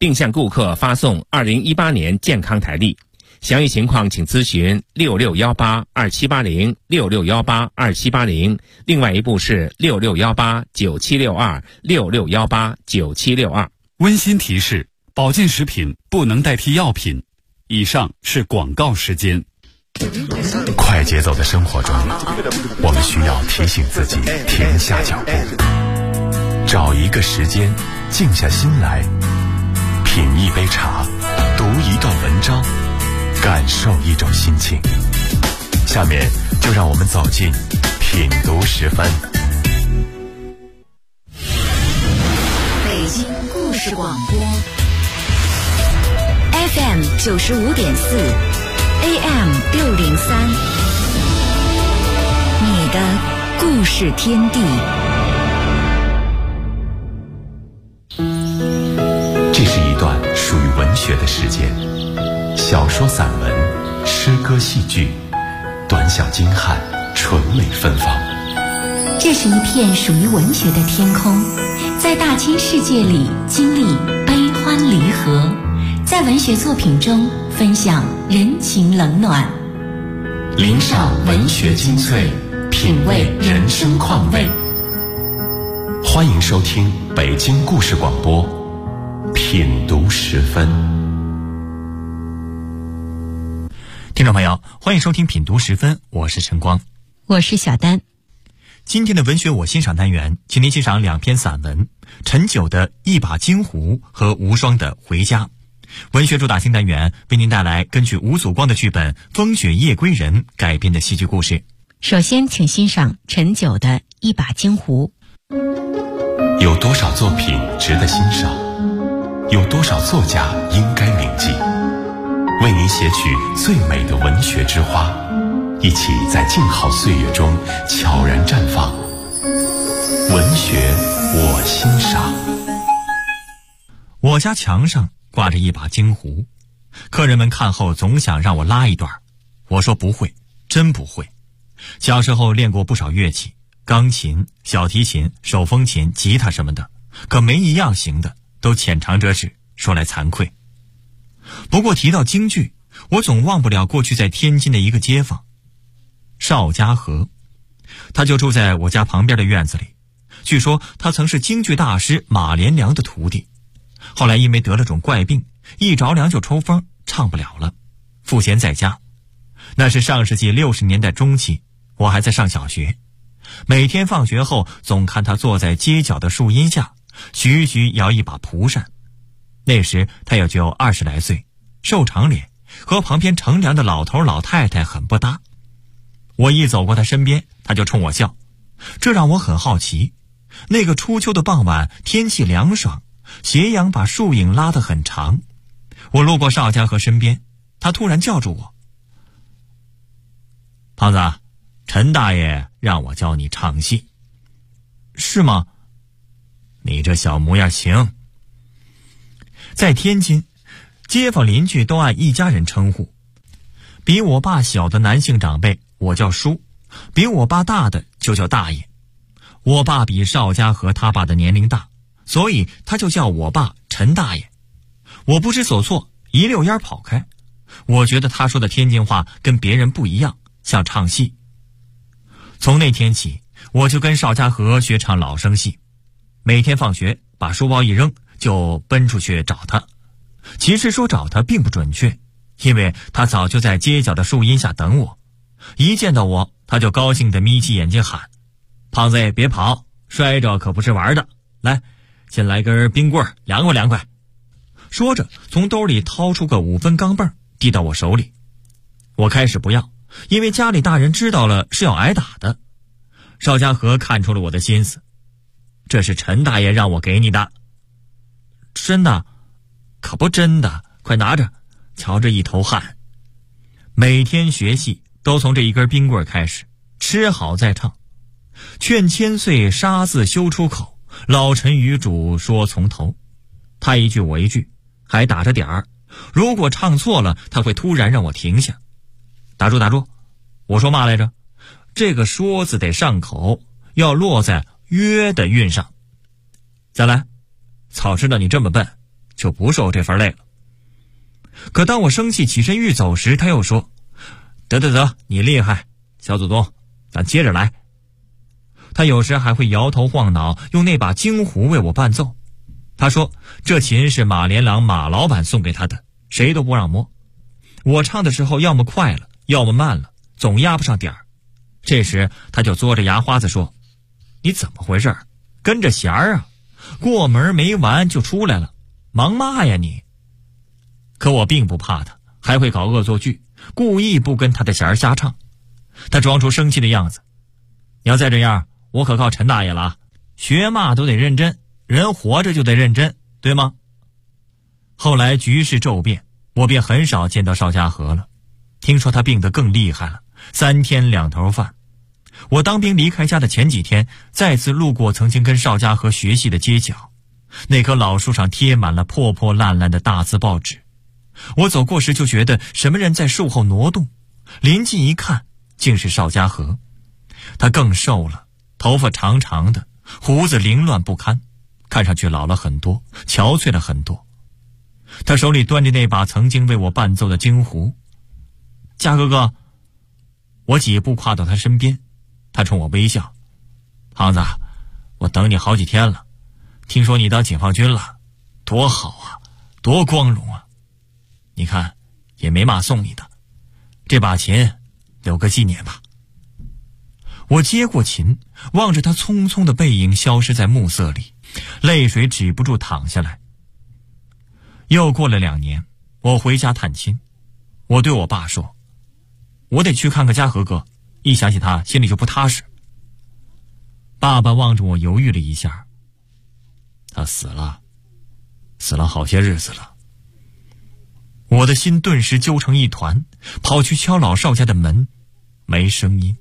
并向顾客发送2018年健康台历。详细情况请咨询66182780 66182780，另外一部是66189762 66189762。 温馨提示：保健食品不能代替药品。以上是广告时间。 快节奏的生活中，我们需要提醒自己停下脚步，找一个时间静下心来，品一杯茶，读一段文章，感受一种心情。下面就让我们走进品读时分。 北京故事广播 FM 95.4 AM 603，你的故事天地。 这是一段属于文学的时间，小说、散文、诗歌、戏剧，短小精悍，纯美芬芳。 这是一片属于文学的天空，在大千世界里经历悲欢离合，在文学作品中分享人情冷暖， 聆赏文学精粹，品味人生况味。欢迎收听北京故事广播品读时分。 听众朋友，欢迎收听品读时分，我是陈光， 我是小丹。 今天的文学我欣赏单元，请您欣赏两篇散文：陈九的《一把金壶》和无双的《回家》。文学主打新单元为您带来根据吴祖光的剧本《风雪夜归人》改编的戏剧故事。 首先请欣赏陈九的《一把金壶》。 有多少作品值得欣赏？有多少作家应该铭记？为您写取最美的文学之花，一起在静好岁月中悄然绽放。文学我欣赏。 我家墙上挂着一把金壶，客人们看后总想让我拉一段，我说不会，真不会。小时候练过不少乐器，钢琴、小提琴、手风琴、吉他什么的，可没一样行的，都浅尝辄止，说来惭愧。不过提到京剧，我总忘不了过去在天津的一个街坊邵家和，他就住在我家旁边的院子里。据说他曾是京剧大师马连良的徒弟，后来因为得了种怪病，一着凉就抽风，唱不了了，赋闲在家。那是上世纪60年代中期，我还在上小学，每天放学后总看他坐在街角的树荫下，徐徐摇一把蒲扇。那时他也就20来岁，瘦长脸，和旁边乘凉的老头老太太很不搭。我一走过他身边，他就冲我笑，这让我很好奇。那个初秋的傍晚，天气凉爽，斜阳把树影拉得很长。我路过邵家和身边，他突然叫住我：胖子，陈大爷让我教你唱戏。是吗？你这小模样行。在天津，街坊邻居都按一家人称呼，比我爸小的男性长辈我叫叔，比我爸大的就叫大爷。我爸比邵家和他爸的年龄大，所以他就叫我爸陈大爷。我不知所措，一溜烟跑开。我觉得他说的天津话跟别人不一样，像唱戏。从那天起，我就跟邵家和学唱老生戏，每天放学把书包一扔，就奔出去找他。其实说找他并不准确，因为他早就在街角的树荫下等我。一见到我，他就高兴地眯起眼睛喊：胖子别跑，摔着可不是玩的，来，先来根冰棍凉快凉快。说着从兜里掏出个5分钢镚递到我手里。我开始不要，因为家里大人知道了是要挨打的。邵家和看出了我的心思：这是陈大爷让我给你的。真的？可不真的，快拿着，瞧这一头汗。每天学戏都从这一根冰棍开始，吃好再唱。劝千岁杀字休出口，老臣与主说从头。他一句我一句，还打着点儿，如果唱错了，他会突然让我停下。打住打住，我说嘛来着？这个说字得上口，要落在约的韵上。再来，早知道你这么笨， 就不受这份累了。可当我生气起身欲走时，他又说：得，你厉害，小祖宗，咱接着来。他有时还会摇头晃脑，用那把京胡为我伴奏。他说这琴是马连郎马老板送给他的，谁都不让摸。我唱的时候要么快了，要么慢了，总压不上点儿。这时他就嘬着牙花子说：你怎么回事？跟着弦儿啊，过门没完就出来了，忙嘛呀你。可我并不怕他，还会搞恶作剧，故意不跟他的弦儿瞎唱。他装出生气的样子：你要再这样，我可靠陈大爷了啊！学嘛都得认真，人活着就得认真，对吗？后来局势骤变，我便很少见到邵家河了。听说他病得更厉害了，3天2头饭。我当兵离开家的前几天，再次路过曾经跟邵家河学戏的街角，那棵老树上贴满了破破烂烂的大字报纸。我走过时就觉得什么人在树后挪动，临近一看，竟是邵家河。他更瘦了，头发长长的，胡子凌乱不堪，看上去老了很多，憔悴了很多。他手里端着那把曾经为我伴奏的京胡。家哥哥，我几步跨到他身边，他冲我微笑：胖子，我等你好几天了，听说你当解放军了，多好啊，多光荣啊！你看，也没嘛送你的，这把琴留个纪念吧。我接过琴，望着他匆匆的背影消失在暮色里，泪水止不住淌下来。又过了2年，我回家探亲，我对我爸说：我得去看看家和哥，一想起他心里就不踏实。爸爸望着我犹豫了一下：他死了好些日子了。我的心顿时揪成一团，跑去敲老邵家的门，没声音。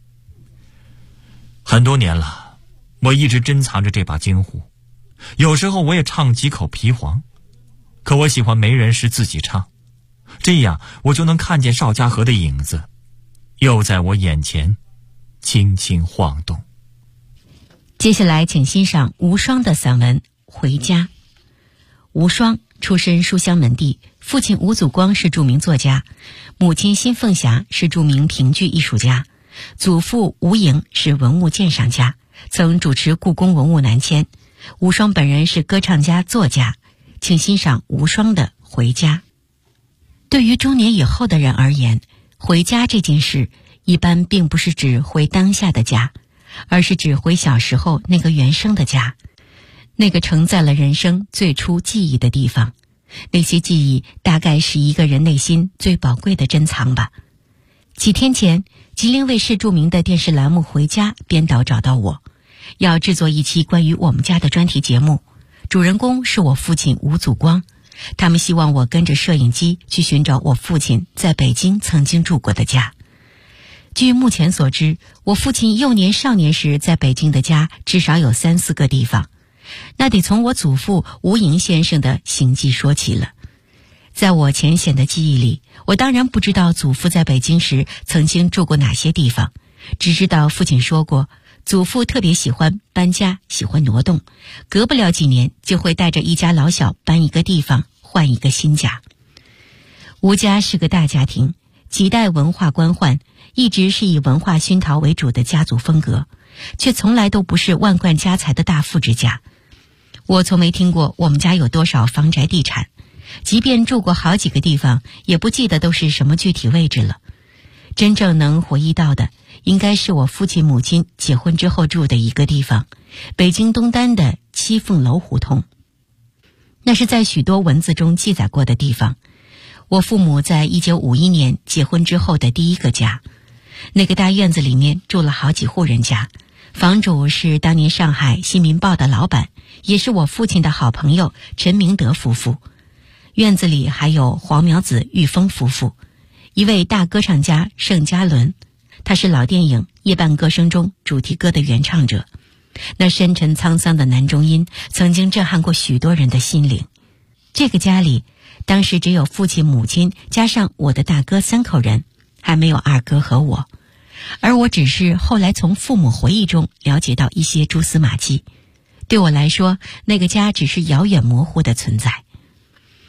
很多年了，我一直珍藏着这把京胡，有时候我也唱几口皮黄，可我喜欢没人时自己唱，这样我就能看见邵家河的影子，又在我眼前轻轻晃动。 接下来请欣赏无双的散文《回家》。无双出身书香门第，父亲吴祖光是著名作家，母亲辛凤霞是著名评剧艺术家，祖父吴莹是文物鉴赏家，曾主持故宫文物南迁。无双本人是歌唱家、作家，请欣赏无双的《回家》。对于中年以后的人而言，回家这件事一般并不是指回当下的家，而是指回小时候那个原生的家，那个承载了人生最初记忆的地方。那些记忆大概是一个人内心最宝贵的珍藏吧。几天前，吉林卫视著名的电视栏目《回家》编导找到我，要制作一期关于我们家的专题节目，主人公是我父亲吴祖光。他们希望我跟着摄影机去寻找我父亲在北京曾经住过的家。据目前所知，我父亲幼年少年时在北京的家至少有3、4个地方，那得从我祖父吴莹先生的行迹说起了。在我浅显的记忆里，我当然不知道祖父在北京时曾经住过哪些地方，只知道父亲说过，祖父特别喜欢搬家，喜欢挪动，隔不了几年就会带着一家老小搬一个地方，换一个新家。吴家是个大家庭，几代文化官宦，一直是以文化熏陶为主的家族风格，却从来都不是万贯家财的大富之家。我从没听过我们家有多少房宅地产，即便住过好几个地方，也不记得都是什么具体位置了。真正能回忆到的，应该是我父亲母亲结婚之后住的一个地方，北京东单的七凤楼胡同。那是在许多文字中记载过的地方。我父母在1951年结婚之后的第一个家，那个大院子里面住了好几户人家，房主是当年上海《新民报》的老板，也是我父亲的好朋友陈明德夫妇。院子里还有黄苗子、玉峰夫妇，一位大歌唱家盛嘉伦，他是老电影《夜半歌声》中主题歌的原唱者。那深沉沧桑的男中音曾经震撼过许多人的心灵。这个家里当时只有父亲、母亲加上我的大哥3口人，还没有二哥和我，而我只是后来从父母回忆中了解到一些蛛丝马迹。对我来说，那个家只是遥远模糊的存在。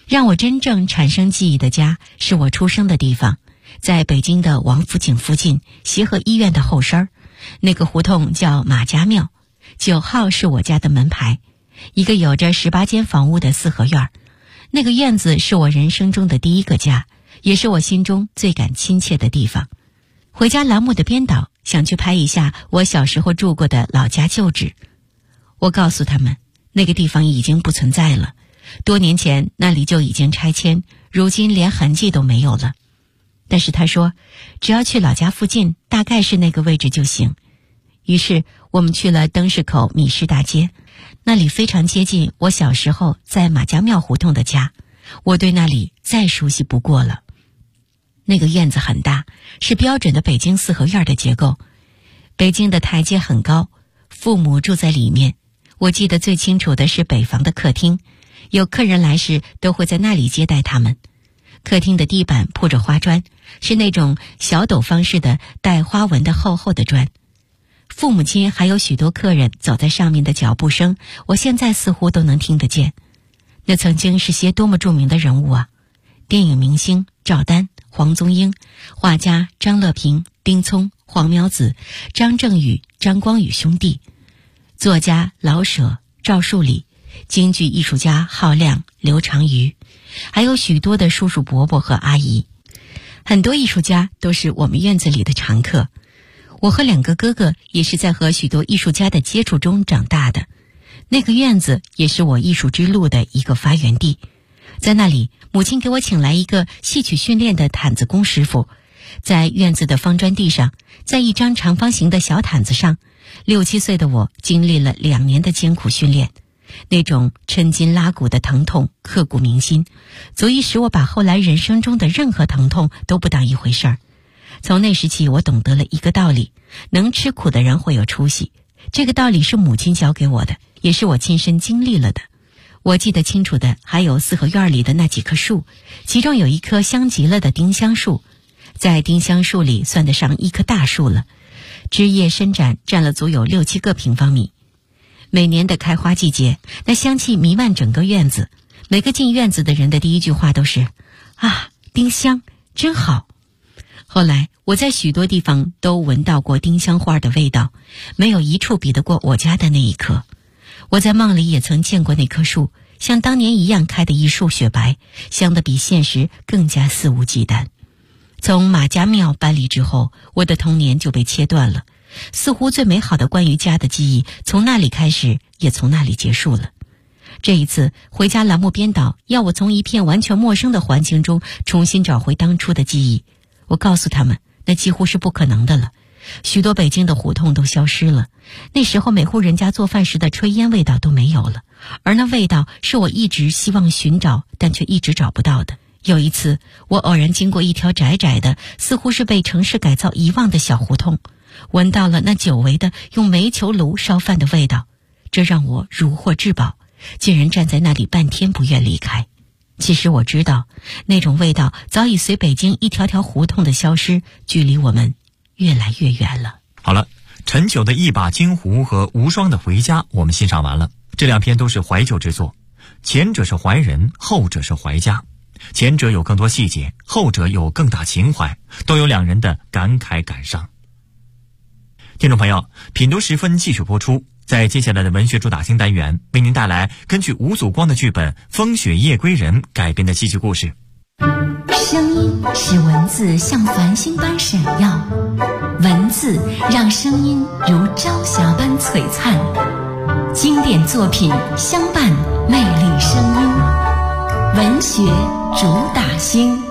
让我真正产生记忆的家是我出生的地方，在北京的王府井附近，协和医院的后身，那个胡同叫马家庙，9号是我家的门牌，一个有着18间房屋的4合院。那个院子是我人生中的第一个家，也是我心中最感亲切的地方。回家栏目的编导想去拍一下我小时候住过的老家旧址，我告诉他们，那个地方已经不存在了，多年前那里就已经拆迁，如今连痕迹都没有了。但是他说，只要去老家附近，大概是那个位置就行。于是我们去了灯市口米市大街，那里非常接近我小时候在马家庙胡同的家，我对那里再熟悉不过了。那个院子很大，是标准的北京4合院的结构。北京的台阶很高，父母住在里面。我记得最清楚的是北房的客厅，有客人来时都会在那里接待他们。客厅的地板铺着花砖，是那种小斗方式的带花纹的厚厚的砖。父母亲还有许多客人走在上面的脚步声，我现在似乎都能听得见。那曾经是些多么著名的人物啊！电影明星赵丹、黄宗英，画家张乐平、丁聪、黄苗子、张正宇、张光宇兄弟，作家老舍、赵树理，京剧艺术家浩亮、刘长瑜，还有许多的叔叔伯伯和阿姨。很多艺术家都是我们院子里的常客。我和2个哥哥也是在和许多艺术家的接触中长大的。那个院子也是我艺术之路的一个发源地。在那里，母亲给我请来一个戏曲训练的毯子工师傅，在院子的方砖地上，在一张长方形的小毯子上，6、7岁的我经历了2年的艰苦训练。那种抻筋拉骨的疼痛刻骨铭心，足以使我把后来人生中的任何疼痛都不当一回事儿。从那时起，我懂得了一个道理，能吃苦的人会有出息。这个道理是母亲教给我的，也是我亲身经历了的。我记得清楚的还有4合院里的那几棵树，其中有一棵香极了的丁香树，在丁香树里算得上一棵大树了，枝叶伸展，占了足有6、7个平方米。每年的开花季节，那香气弥漫整个院子，每个进院子的人的第一句话都是啊，丁香真好。后来我在许多地方都闻到过丁香花的味道，没有一处比得过我家的那一棵。我在梦里也曾见过那棵树，像当年一样开得一树雪白，香得比现实更加肆无忌惮。从马家庙搬离之后，我的童年就被切断了，似乎最美好的关于家的记忆从那里开始，也从那里结束了。这一次回家栏目编导要我从一片完全陌生的环境中重新找回当初的记忆，我告诉他们那几乎是不可能的了。许多北京的胡同都消失了，那时候每户人家做饭时的炊烟味道都没有了，而那味道是我一直希望寻找但却一直找不到的。有一次我偶然经过一条窄窄的似乎是被城市改造遗忘的小胡同，闻到了那久违的用煤球炉烧饭的味道，这让我如获至宝，竟然站在那里半天不愿离开。其实我知道那种味道早已随北京一条条胡同的消失，距离我们越来越远了。 好了，陈九的一把金壶和无双的回家我们欣赏完了。这2篇都是怀旧之作，前者是怀人，后者是怀家。前者有更多细节，后者有更大情怀，都有2人的感慨感伤。听众朋友，品读时分继续播出。在接下来的文学主打星单元，为您带来根据吴祖光的剧本《风雪夜归人》改编的戏剧故事。 声音使文字像繁星般闪耀，文字让声音如朝霞般璀璨。经典作品相伴，魅力声音，文学主打星。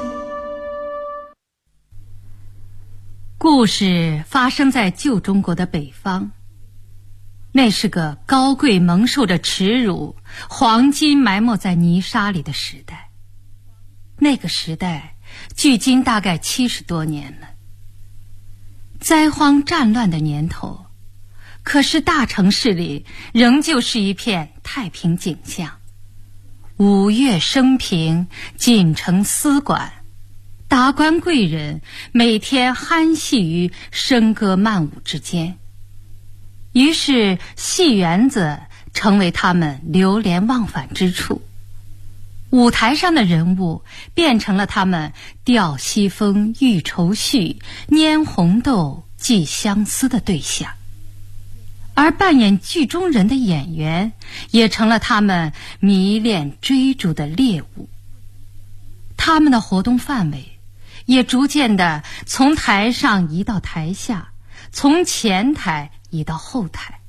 故事发生在旧中国的北方，那是个高贵蒙受着耻辱，黄金埋没在泥沙里的时代。那个时代距今大概70多年了。灾荒战乱的年头，可是大城市里仍旧是一片太平景象。五岳升平，锦城丝管，达官贵人每天酣戏于笙歌曼舞之间，于是戏园子成为他们流连忘返之处。 舞台上的人物变成了他们吊西风、欲愁绪、拈红豆、寄相思的对象，而扮演剧中人的演员也成了他们迷恋追逐的猎物。他们的活动范围也逐渐地从台上移到台下，从前台移到后台。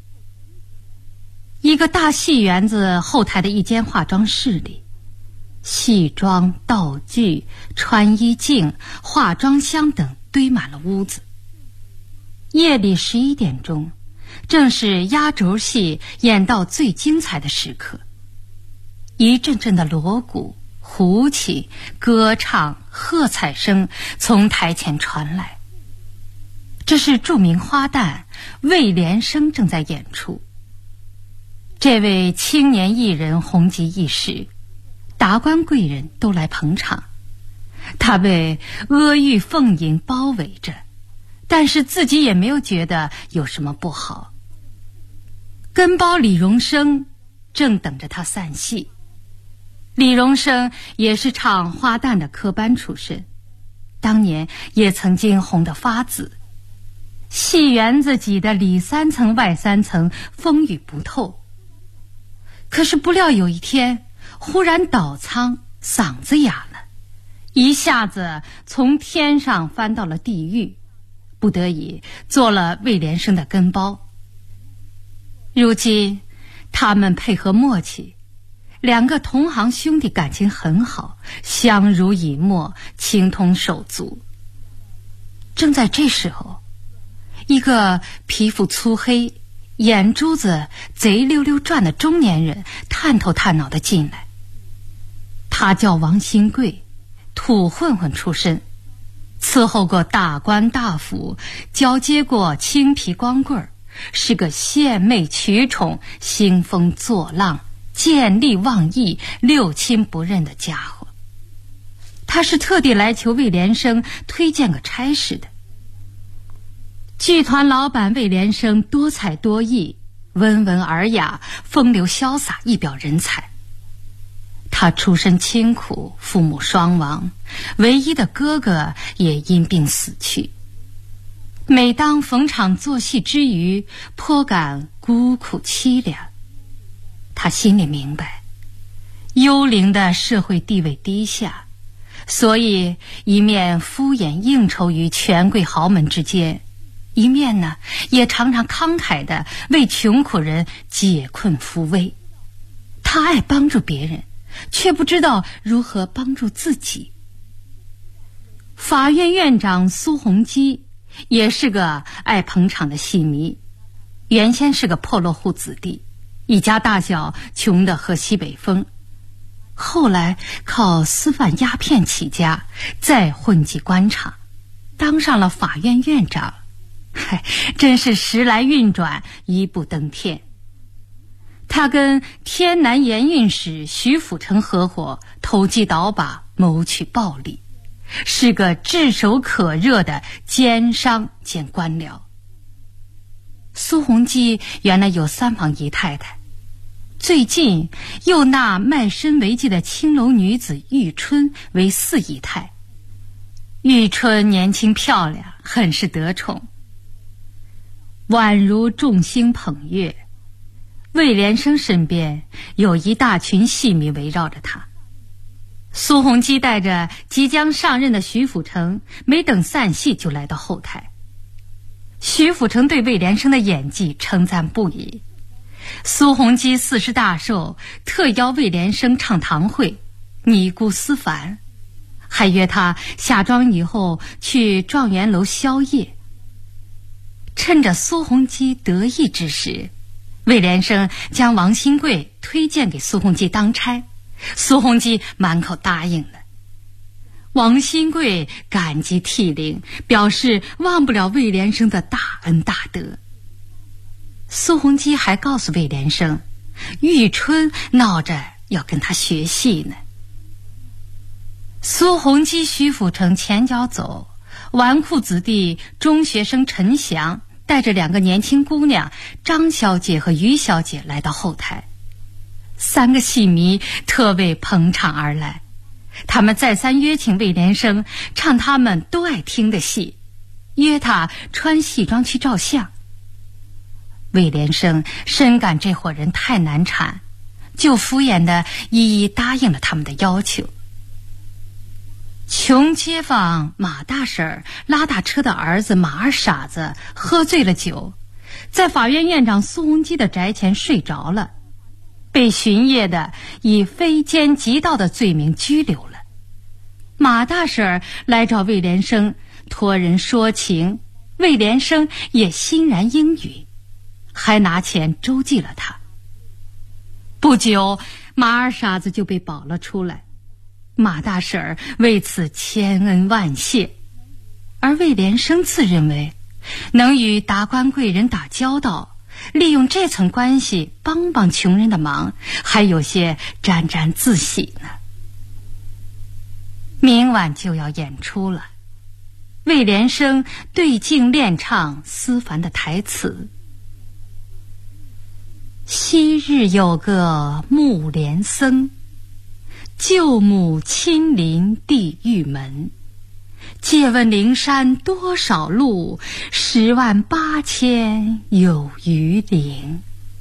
一个大戏园子后台的一间化妆室里，戏妆、道具、穿衣镜、化妆箱等堆满了屋子。夜里11点钟，正是压轴戏演到最精彩的时刻，一阵阵的锣鼓、胡琴、歌唱、喝彩声从台前传来。这是著名花旦魏连生正在演出。这位青年艺人红极一时，达官贵人都来捧场。他被阿谀奉迎包围着，但是自己也没有觉得有什么不好。跟包李荣生正等着他散戏。李荣生也是唱花旦的科班出身，当年也曾经红得发紫。戏园子挤得里3层外3层，风雨不透。可是不料有一天忽然倒仓，嗓子哑了，一下子从天上翻到了地狱，不得已做了魏连生的跟包。如今他们配合默契，两个同行兄弟感情很好，相濡以沫，情同手足。正在这时候，一个皮肤粗黑、眼珠子贼溜溜转的中年人探头探脑地进来。他叫王新贵，土混混出身，伺候过大官大府，交接过青皮光棍，是个献媚取宠、兴风作浪、见利忘义、六亲不认的家伙。他是特地来求魏连生推荐个差事的。剧团老板魏连生多才多艺，温文尔雅，风流潇洒，一表人才。他出身清苦，父母双亡，唯一的哥哥也因病死去。每当逢场作戏之余，颇感孤苦凄凉。他心里明白，幽灵的社会地位低下，所以一面敷衍应酬于权贵豪门之间，一面呢也常常慷慨地为穷苦人解困扶危。他爱帮助别人，却不知道如何帮助自己。法院院长苏洪基也是个爱捧场的戏迷，原先是个破落户子弟，一家大小穷得喝西北风，后来靠私贩鸦片起家，再混迹官场，当上了法院院长。真是时来运转，一步登天。他跟天南盐运使徐辅成合伙，投机倒把，谋取暴利，是个炙手可热的奸商兼官僚。苏洪基原来有3房姨太太，最近又纳卖身为妓的青楼女子玉春为4姨太。玉春年轻漂亮，很是得宠，宛如众星捧月。魏连生身边有一大群戏迷围绕着他。苏洪基带着即将上任的徐辅成，没等散戏就来到后台。徐辅成对魏连生的演技称赞不已。苏洪基40大寿，特邀魏连生唱堂会，尼姑思凡，还约他下妆以后去状元楼宵夜。趁着苏洪基得意之时，魏连生将王新贵推荐给苏洪基当差，苏洪基满口答应了。王新贵感激涕零，表示忘不了魏连生的大恩大德。苏洪基还告诉魏连生，玉春闹着要跟他学戏呢。苏洪基、徐辅成前脚走，纨绔子弟中学生陈翔带着2个年轻姑娘张小姐和于小姐来到后台。 3个戏迷特为捧场而来，他们再三约请魏连生唱他们都爱听的戏，约他穿戏装去照相。魏连生深感这伙人太难缠，就敷衍地一一答应了他们的要求。穷街坊马大婶拉大车的儿子马二傻子喝醉了酒，在法院院长苏洪基的宅前睡着了，被巡夜的以非奸即盗的罪名拘留了。马大婶来找魏连生托人说情，魏连生也欣然应允，还拿钱周济了他。不久，马二傻子就被保了出来，马大婶为此千恩万谢。而魏连生自认为能与达官贵人打交道，利用这层关系帮帮穷人的忙，还有些沾沾自喜呢。明晚就要演出了，魏连生对镜练唱思凡的台词：昔日有个木莲僧，舅母亲临地狱门，借问灵山多少路，108000有余龄。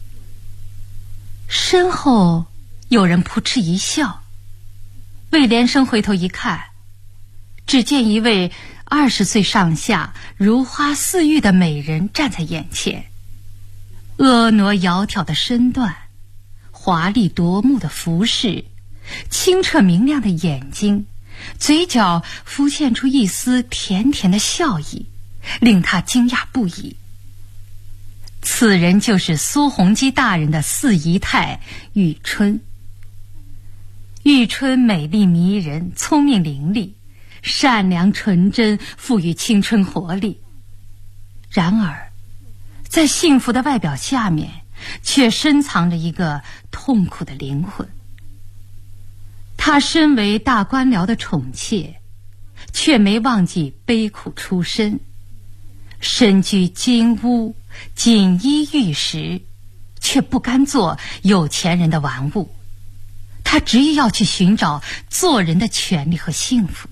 身后有人扑哧一笑，魏连生回头一看，只见一位20岁上下如花似玉的美人站在眼前，婀娜窈窕的身段，华丽夺目的服饰，清澈明亮的眼睛，嘴角浮现出一丝甜甜的笑意，令他惊讶不已。此人就是苏洪基大人的四姨太玉春。玉春美丽迷人，聪明伶俐，善良纯真，富于青春活力。然而在幸福的外表下面，却深藏着一个痛苦的灵魂。她身为大官僚的宠妾，却没忘记悲苦出身，身居金屋，锦衣玉食，却不甘做有钱人的玩物。她执意要去寻找做人的权利和幸福。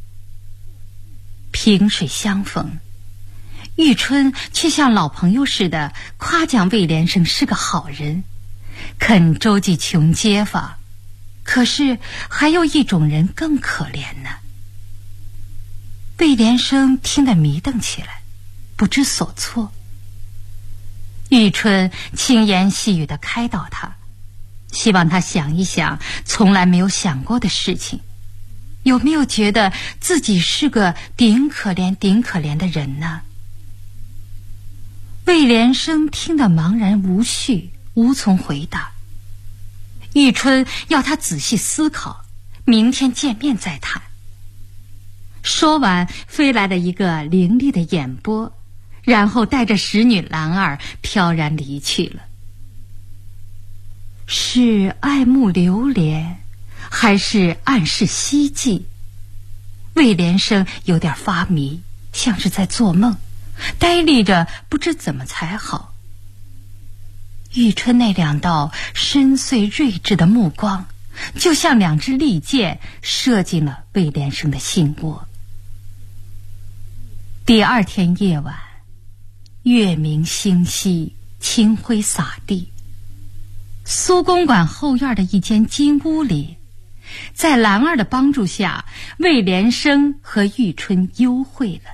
萍水相逢，玉春却像老朋友似的夸奖魏连生是个好人，肯周济穷街坊。可是还有一种人更可怜呢。魏连生听得迷瞪起来，不知所措。玉春轻言细语地开导他，希望他想一想从来没有想过的事情，有没有觉得自己是个顶可怜的人呢？魏连生听得茫然无序，无从回答。玉春要他仔细思考，明天见面再谈。说完，飞来了一个凌厉的眼波，然后带着使女兰儿飘然离去了。是爱慕流连，还是暗示希冀？魏连生有点发迷，像是在做梦，呆立着不知怎么才好。玉春那2道深邃睿智的目光，就像2支利箭射进了魏连生的心窝。第2天夜晚，月明星稀，清辉洒地。苏公馆后院的一间金屋里，在兰儿的帮助下，魏连生和玉春幽会了。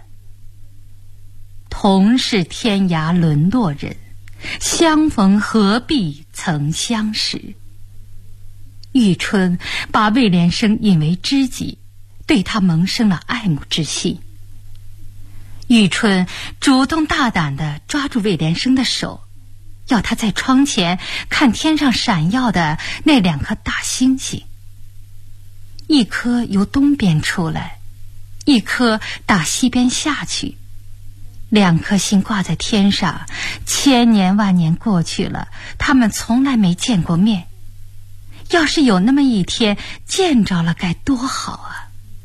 同是天涯沦落人，相逢何必曾相识。玉春把魏连生引为知己，对他萌生了爱慕之心。玉春主动大胆地抓住魏连生的手，要他在窗前看天上闪耀的那2颗大星星，一颗由东边出来，一颗打西边下去。2颗星挂在天上，千年万年过去了，他们从来没见过面。要是有那么一天见着了，该多好啊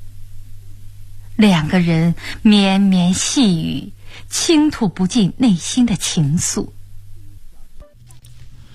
！2个人绵绵细语，倾吐不尽内心的情愫。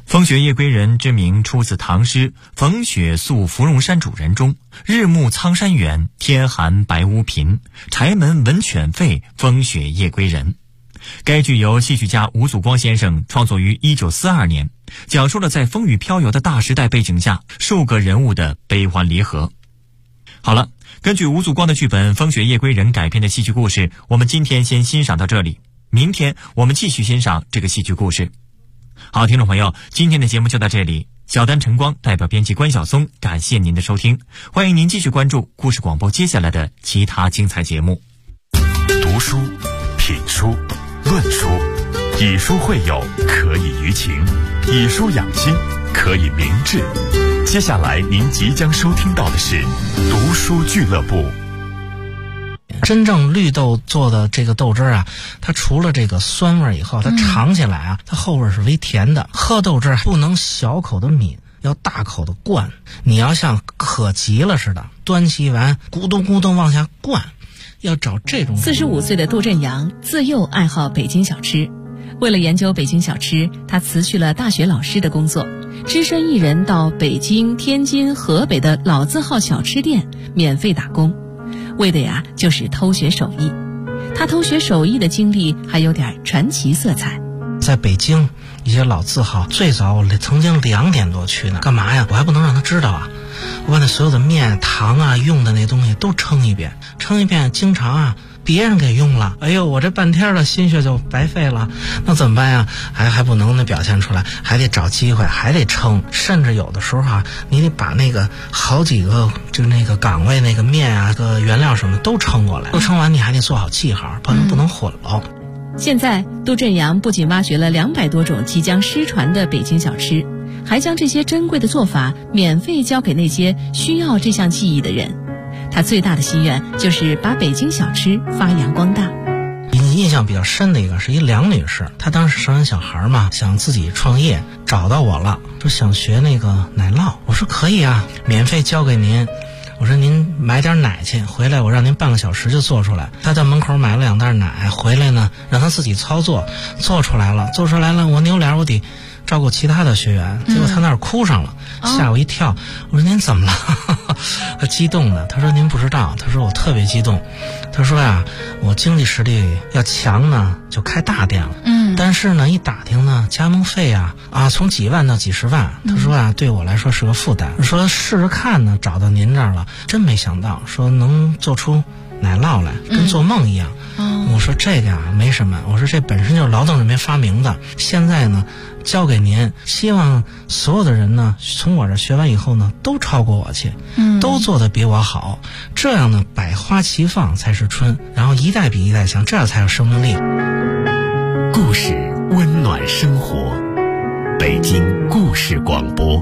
风雪夜归人之名出自唐诗《逢雪宿芙蓉山主人》中，日暮苍山远，天寒白屋贫，柴门闻犬吠，风雪夜归人。该剧由戏剧家吴祖光先生创作于1942年，讲述了在风雨飘摇的大时代背景下数个人物的悲欢离合。好了，根据吴祖光的剧本《风雪夜归人》改编的戏剧故事，我们今天先欣赏到这里，明天我们继续欣赏这个戏剧故事。好，听众朋友，今天的节目就到这里。小丹晨光代表编辑关晓松，感谢您的收听，欢迎您继续关注故事广播接下来的其他精彩节目。 读书、品书、论书，以书会友，可以娱情；以书养心，可以明志。接下来您即将收听到的是读书俱乐部。 真正绿豆做的这个豆汁啊，它除了这个酸味以后，它尝起来啊，它后味是微甜的。喝豆汁不能小口的抿，要大口的灌。你要像渴急了似的，端起碗咕咚咕咚往下灌，要找这种。 45岁的杜振阳自幼爱好北京小吃，为了研究北京小吃，他辞去了大学老师的工作，只身一人到北京、天津、河北的老字号小吃店免费打工。为的呀，就是偷学手艺。他偷学手艺的经历还有点传奇色彩。 在北京一些老字号，最早我曾经2点多去呢，干嘛呀？我还不能让他知道啊！我把那所有的面、糖啊、用的那东西都称一遍，经常啊别人给用了，哎呦，我这半天的心血就白费了。那怎么办呀？还不能表现出来，还得找机会，还得称。甚至有的时候啊，你得把那个好几个就那个岗位那个面啊、个原料什么都称过来，都称完你还得做好记号，不能混了。 现在杜振阳不仅挖掘了200多种即将失传的北京小吃，还将这些珍贵的做法免费教给那些需要这项技艺的人。他最大的心愿就是把北京小吃发扬光大。 印象比较深的一个是一梁女士，她当时生完小孩嘛，想自己创业，找到我了，说想学那个奶酪。我说可以啊，免费教给您。我说您买点奶去，回来我让您半个小时就做出来。他在门口买了2袋奶，回来呢让他自己操作，做出来了，我扭脸我得照顾其他的学员，结果他那儿哭上了，吓我一跳。我说您怎么了？他激动的，他说您不知道，他说我特别激动。他说呀，我经济实力要强呢，就开大店了。但是呢，一打听呢，加盟费啊从几万到几十万。他说啊，对我来说是个负担。说试试看呢，找到您这儿了，真没想到，说能做出奶酪来，跟做梦一样。我说这个啊没什么，我说这本身就是劳动人民发明的，现在呢交给您，希望所有的人呢从我这学完以后呢都超过我去，都做得比我好，这样呢百花齐放才是春，然后一代比一代强，这样才有生命力。 故事温暖生活，北京故事广播。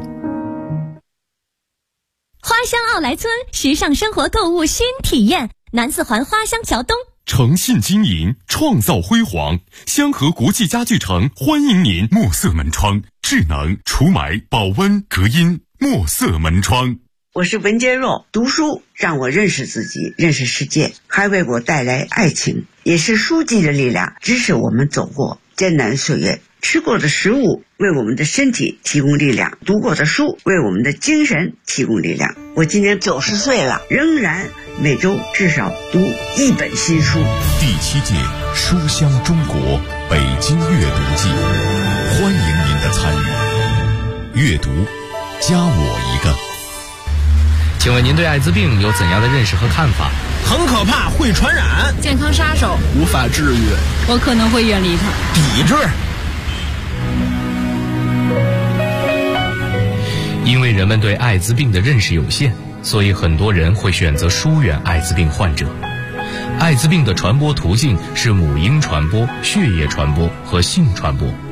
花乡奥莱村时尚生活购物新体验，南四环花乡桥东。 诚信经营，创造辉煌。香河国际家具城欢迎您。墨色门窗，智能除霾、保温、隔音。墨色门窗。 我是文洁若，读书让我认识自己，认识世界，还为我带来爱情，也是书籍的力量，支持我们走过艰难岁月。吃过的食物为我们的身体提供力量，读过的书为我们的精神提供力量。我今年90岁了，仍然每周至少读1本新书。 第7届书香中国北京阅读季，欢迎您的参与。阅读，加我一个。 请问您对艾滋病有怎样的认识和看法？ 很可怕，会传染， 健康杀手， 无法治愈， 我可能会远离它。 抵制。 因为人们对艾滋病的认识有限，所以很多人会选择疏远艾滋病患者。艾滋病的传播途径是母婴传播、血液传播和性传播。